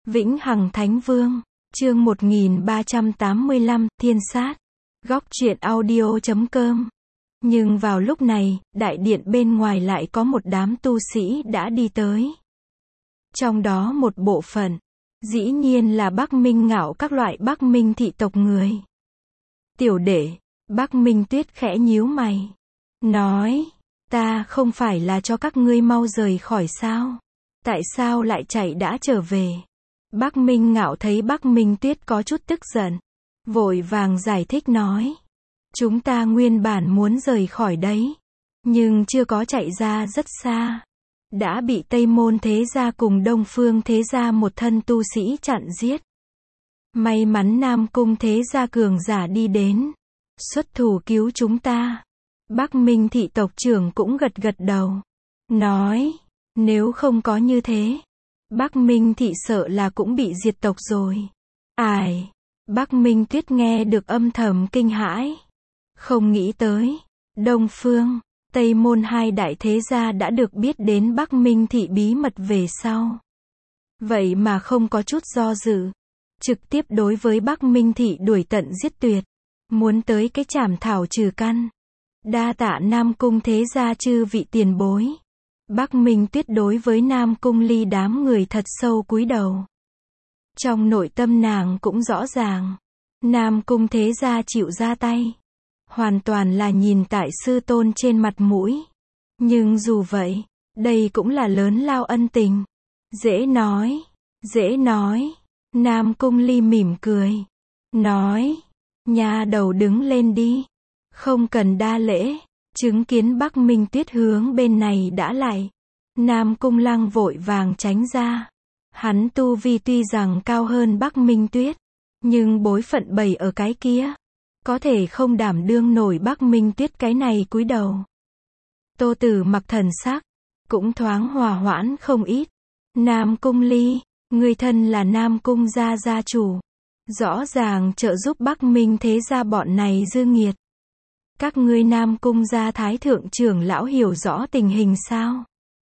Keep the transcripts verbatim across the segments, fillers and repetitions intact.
Vĩnh Hằng Thánh Vương, chương một nghìn ba trăm tám mươi lăm, Thiên Sát. Góc truyện audio chấm com. Nhưng vào lúc này, đại điện bên ngoài lại có một đám tu sĩ đã đi tới. Trong đó một bộ phận, dĩ nhiên là Bắc Minh Ngạo các loại Bắc Minh thị tộc người. Tiểu đệ, Bắc Minh Tuyết khẽ nhíu mày, nói, ta không phải là cho các ngươi mau rời khỏi sao? Tại sao lại chạy đã trở về? Bắc Minh Ngạo thấy Bắc Minh Tuyết có chút tức giận, vội vàng giải thích nói, chúng ta nguyên bản muốn rời khỏi đấy, nhưng chưa có chạy ra rất xa, đã bị Tây Môn Thế Gia cùng Đông Phương Thế Gia một thân tu sĩ chặn giết. May mắn Nam Cung Thế Gia cường giả đi đến, xuất thủ cứu chúng ta. Bắc Minh thị tộc trưởng cũng gật gật đầu, nói, nếu không có như thế, Bắc Minh thị sợ là cũng bị diệt tộc rồi. Ải, Bắc Minh Tuyết nghe được âm thầm kinh hãi, không nghĩ tới, Đông Phương, Tây Môn hai đại thế gia đã được biết đến Bắc Minh thị bí mật về sau. Vậy mà không có chút do dự, trực tiếp đối với Bắc Minh thị đuổi tận giết tuyệt, muốn tới cái chảm thảo trừ căn. Đa tạ Nam Cung Thế Gia chư vị tiền bối. Bắc Minh Tuyết đối với Nam Cung Ly đám người thật sâu cúi đầu. Trong nội tâm nàng cũng rõ ràng, Nam Cung Thế Gia chịu ra tay, hoàn toàn là nhìn tại sư tôn trên mặt mũi. Nhưng dù vậy, đây cũng là lớn lao ân tình. Dễ nói, dễ nói. Nam Cung Ly mỉm cười, nói, nha đầu đứng lên đi, không cần đa lễ. Chứng kiến Bắc Minh Tuyết hướng bên này đã lại, Nam Cung Lăng vội vàng tránh ra. Hắn tu vi tuy rằng cao hơn Bắc Minh Tuyết, nhưng bối phận bày ở cái kia, có thể không đảm đương nổi Bắc Minh Tuyết cái này cúi đầu. Tô Tử Mặc thần sắc cũng thoáng hòa hoãn không ít. Nam Cung Ly, người thân là Nam Cung gia gia chủ, rõ ràng trợ giúp Bắc Minh Thế Gia bọn này dư nghiệt. Các ngươi Nam Cung gia thái thượng trưởng lão hiểu rõ tình hình sao?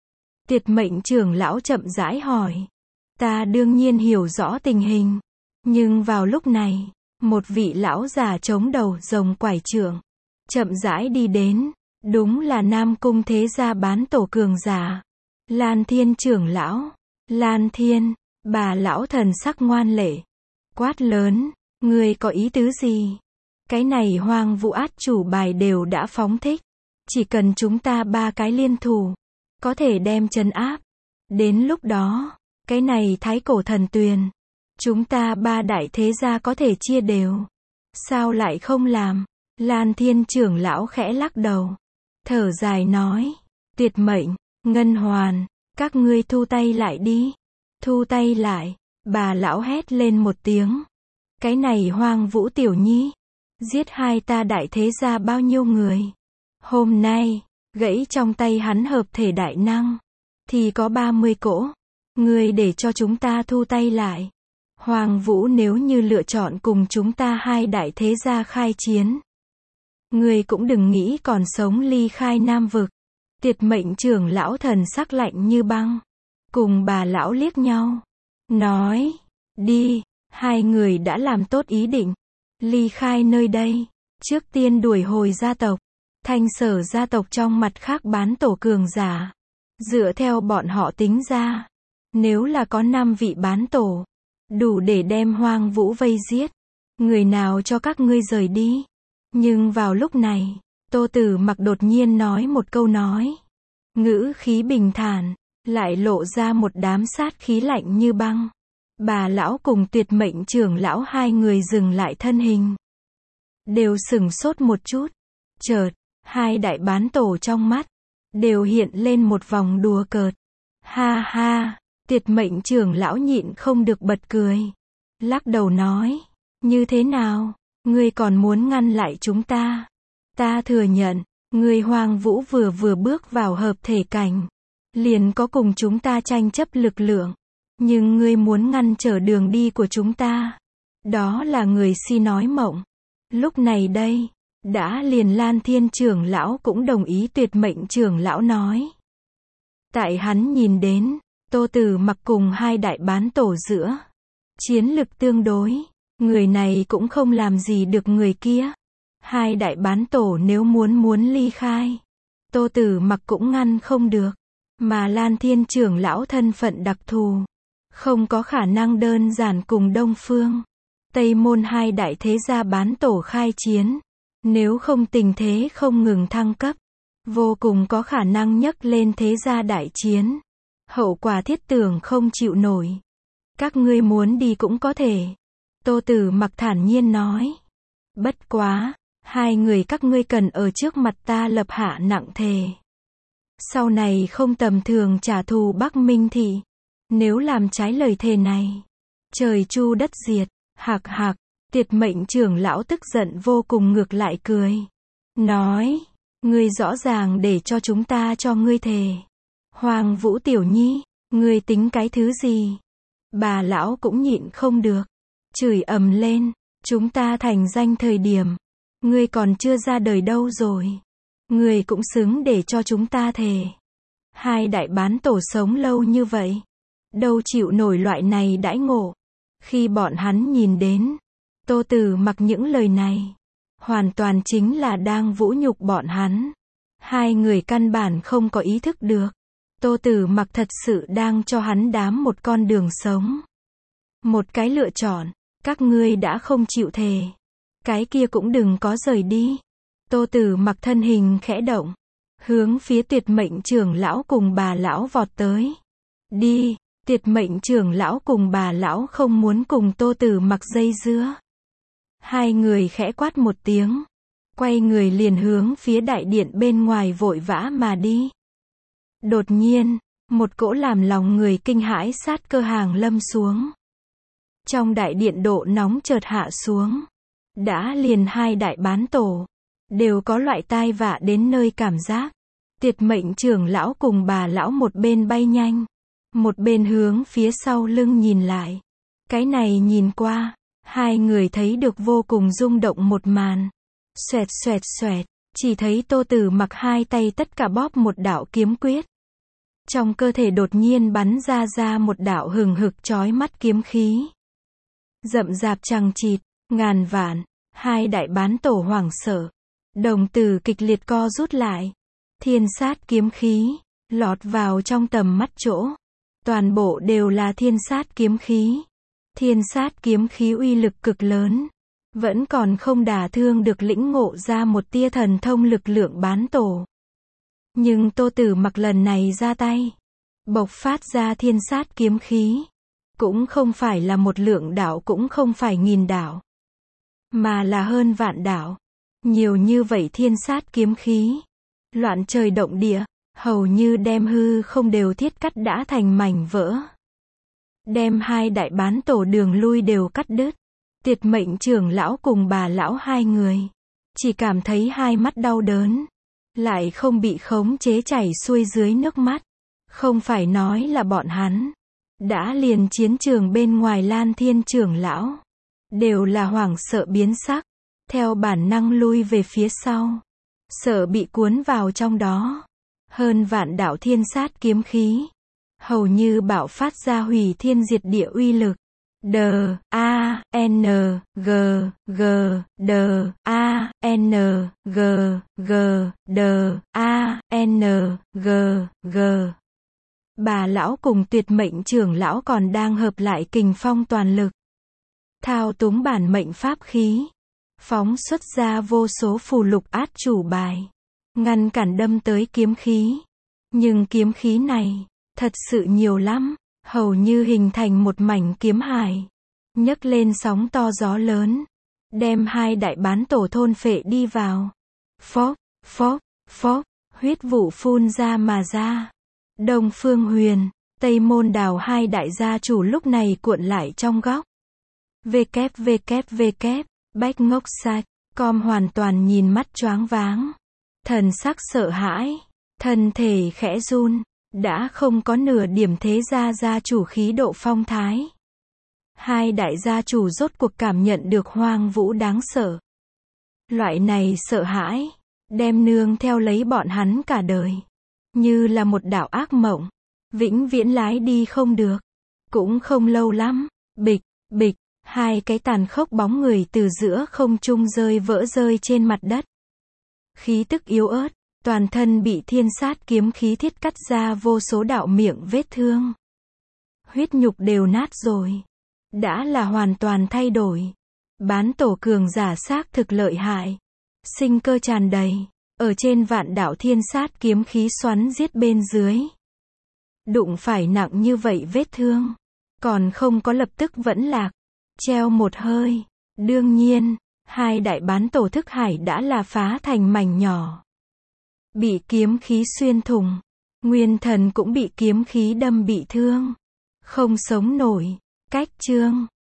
Tiệt Mệnh trưởng lão chậm rãi hỏi. Ta đương nhiên hiểu rõ tình hình, nhưng vào lúc này, một vị lão già chống đầu rồng quải trưởng, chậm rãi đi đến, đúng là Nam Cung Thế Gia bán tổ cường giả, Lan Thiên trưởng lão. Lan Thiên, bà lão thần sắc ngoan lệ, quát lớn, ngươi có ý tứ gì? Cái này Hoang Vũ át chủ bài đều đã phóng thích, chỉ cần chúng ta ba cái liên thủ, có thể đem trấn áp. Đến lúc đó, cái này Thái Cổ Thần Tuyền, chúng ta ba đại thế gia có thể chia đều. Sao lại không làm? Lan Thiên trưởng lão khẽ lắc đầu, thở dài nói, Tuyệt Mệnh, Ngân Hoàn, các ngươi thu tay lại đi. Thu tay lại, bà lão hét lên một tiếng. Cái này Hoang Vũ tiểu nhi, giết hai ta đại thế gia bao nhiêu người? Hôm nay, gãy trong tay hắn hợp thể đại năng, thì có ba mươi cỗ. Ngươi để cho chúng ta thu tay lại. Hoang Vũ nếu như lựa chọn cùng chúng ta hai đại thế gia khai chiến, ngươi cũng đừng nghĩ còn sống ly khai Nam Vực. Tiệt Mệnh trưởng lão thần sắc lạnh như băng, cùng bà lão liếc nhau, nói, đi. Hai người đã làm tốt ý định, ly khai nơi đây, trước tiên đuổi hồi gia tộc. Thanh Sở gia tộc trong mặt khác bán tổ cường giả, dựa theo bọn họ tính ra, nếu là có năm vị bán tổ, đủ để đem Hoang Vũ vây giết. Người nào cho các ngươi rời đi? Nhưng vào lúc này, Tô Tử Mặc đột nhiên nói một câu nói, ngữ khí bình thản, lại lộ ra một đám sát khí lạnh như băng. Bà lão cùng Tuyệt Mệnh trưởng lão hai người dừng lại thân hình, đều sửng sốt một chút. Chợt, hai đại bán tổ trong mắt đều hiện lên một vòng đùa cợt. Ha ha, Tuyệt Mệnh trưởng lão nhịn không được bật cười, lắc đầu nói, như thế nào, ngươi còn muốn ngăn lại chúng ta? Ta thừa nhận, ngươi Hoang Vũ vừa vừa bước vào hợp thể cảnh, liền có cùng chúng ta tranh chấp lực lượng, nhưng ngươi muốn ngăn trở đường đi của chúng ta, đó là người si nói mộng. Lúc này đây, đã liền Lan Thiên trưởng lão cũng đồng ý Tuyệt Mệnh trưởng lão nói. Tại hắn nhìn đến, Tô Tử Mặc cùng hai đại bán tổ giữa chiến lực tương đối, người này cũng không làm gì được người kia. Hai đại bán tổ nếu muốn muốn ly khai, Tô Tử Mặc cũng ngăn không được, mà Lan Thiên trưởng lão thân phận đặc thù, không có khả năng đơn giản cùng Đông Phương, Tây Môn hai đại thế gia bán tổ khai chiến, nếu không tình thế không ngừng thăng cấp, vô cùng có khả năng nhấc lên thế gia đại chiến, hậu quả thiết tưởng không chịu nổi. Các ngươi muốn đi cũng có thể, Tô Tử Mặc thản nhiên nói. Bất quá, hai người các ngươi cần ở trước mặt ta lập hạ nặng thề. Sau này không tầm thường trả thù Bắc Minh Thị. Nếu làm trái lời thề này, trời chu đất diệt. Hạc hạc, Tiệt Mệnh trưởng lão tức giận vô cùng ngược lại cười. Nói, ngươi rõ ràng để cho chúng ta cho ngươi thề. Hoàng Vũ tiểu nhi, ngươi tính cái thứ gì? Bà lão cũng nhịn không được, chửi ầm lên, chúng ta thành danh thời điểm, ngươi còn chưa ra đời đâu rồi. Ngươi cũng xứng để cho chúng ta thề. Hai đại bán tổ sống lâu như vậy, đâu chịu nổi loại này đãi ngộ. Khi bọn hắn nhìn đến Tô Tử Mặc những lời này, hoàn toàn chính là đang vũ nhục bọn hắn. Hai người căn bản không có ý thức được, Tô Tử Mặc thật sự đang cho hắn đám một con đường sống. Một cái lựa chọn, các ngươi đã không chịu thề, cái kia cũng đừng có rời đi. Tô Tử Mặc thân hình khẽ động, hướng phía Tuyệt Mệnh trưởng lão cùng bà lão vọt tới. Đi, Tuyệt Mệnh trưởng lão cùng bà lão không muốn cùng Tô Tử Mặc dây dưa. Hai người khẽ quát một tiếng, quay người liền hướng phía đại điện bên ngoài vội vã mà đi. Đột nhiên, một cỗ làm lòng người kinh hãi sát cơ hàng lâm xuống. Trong đại điện độ nóng chợt hạ xuống. Đã liền hai đại bán tổ, đều có loại tai vạ đến nơi cảm giác. Tuyệt Mệnh trưởng lão cùng bà lão một bên bay nhanh, một bên hướng phía sau lưng nhìn lại. Cái này nhìn qua, hai người thấy được vô cùng rung động một màn. Xoẹt xoẹt xoẹt, chỉ thấy Tô Tử Mặc hai tay tất cả bóp một đạo kiếm quyết. Trong cơ thể đột nhiên bắn ra ra một đạo hừng hực chói mắt kiếm khí. Rậm rạp chằng chịt, ngàn vạn, hai đại bán tổ hoảng sợ. Đồng tử kịch liệt co rút lại. Thiên sát kiếm khí, lọt vào trong tầm mắt chỗ. Toàn bộ đều là thiên sát kiếm khí. Thiên sát kiếm khí uy lực cực lớn. Vẫn còn không đả thương được lĩnh ngộ ra một tia thần thông lực lượng bán tổ. Nhưng Tô Tử Mặc lần này ra tay, bộc phát ra thiên sát kiếm khí. Cũng không phải là một lượng đạo, cũng không phải nghìn đạo, mà là hơn vạn đạo. Nhiều như vậy thiên sát kiếm khí, loạn trời động địa, hầu như đem hư không đều thiết cắt đã thành mảnh vỡ. Đem hai đại bán tổ đường lui đều cắt đứt. Tuyệt Mệnh trưởng lão cùng bà lão hai người, chỉ cảm thấy hai mắt đau đớn, lại không bị khống chế chảy xuôi dưới nước mắt. Không phải nói là bọn hắn, đã liền chiến trường bên ngoài Lan Thiên trưởng lão, đều là hoảng sợ biến sắc, theo bản năng lui về phía sau, sợ bị cuốn vào trong đó. Hơn vạn đạo thiên sát kiếm khí, hầu như bạo phát ra hủy thiên diệt địa uy lực. D, A, N, G, G, D, A, N, G, G, D, A, N, G, G. Bà lão cùng Tuyệt Mệnh trưởng lão còn đang hợp lại kình phong toàn lực. Thao túng bản mệnh pháp khí. Phóng xuất ra vô số phù lục át chủ bài. Ngăn cản đâm tới kiếm khí. Nhưng kiếm khí này, thật sự nhiều lắm. Hầu như hình thành một mảnh kiếm hải. Nhấc lên sóng to gió lớn. Đem hai đại bán tổ thôn phệ đi vào. Phốc, phốc, phốc, huyết vụ phun ra mà ra. Đông Phương Huyền, Tây Môn Đào hai đại gia chủ lúc này cuộn lại trong góc. www, Bách Ngốc Sạch, com hoàn toàn nhìn mắt choáng váng. Thần sắc sợ hãi, thân thể khẽ run, đã không có nửa điểm thế gia gia chủ khí độ phong thái. Hai đại gia chủ rốt cuộc cảm nhận được hoang vũ đáng sợ. Loại này sợ hãi, đem nương theo lấy bọn hắn cả đời. Như là một đạo ác mộng. vĩnh viễn lái đi không được. Cũng không lâu lắm, bịch, bịch, hai cái tàn khốc bóng người từ giữa không trung rơi vỡ rơi trên mặt đất. Khí tức yếu ớt, toàn thân bị thiên sát kiếm khí thiết cắt ra vô số đạo miệng vết thương. Huyết nhục đều nát rồi. Đã là hoàn toàn thay đổi. Bán tổ cường giả xác thực lợi hại. Sinh cơ tràn đầy. Ở trên vạn đạo thiên sát kiếm khí xoắn giết bên dưới. Đụng phải nặng như vậy vết thương. Còn không có lập tức vẫn lạc. Treo một hơi. Đương nhiên, hai đại bán tổ thức hải đã là phá thành mảnh nhỏ. Bị kiếm khí xuyên thủng. Nguyên thần cũng bị kiếm khí đâm bị thương. Không sống nổi. Cách chương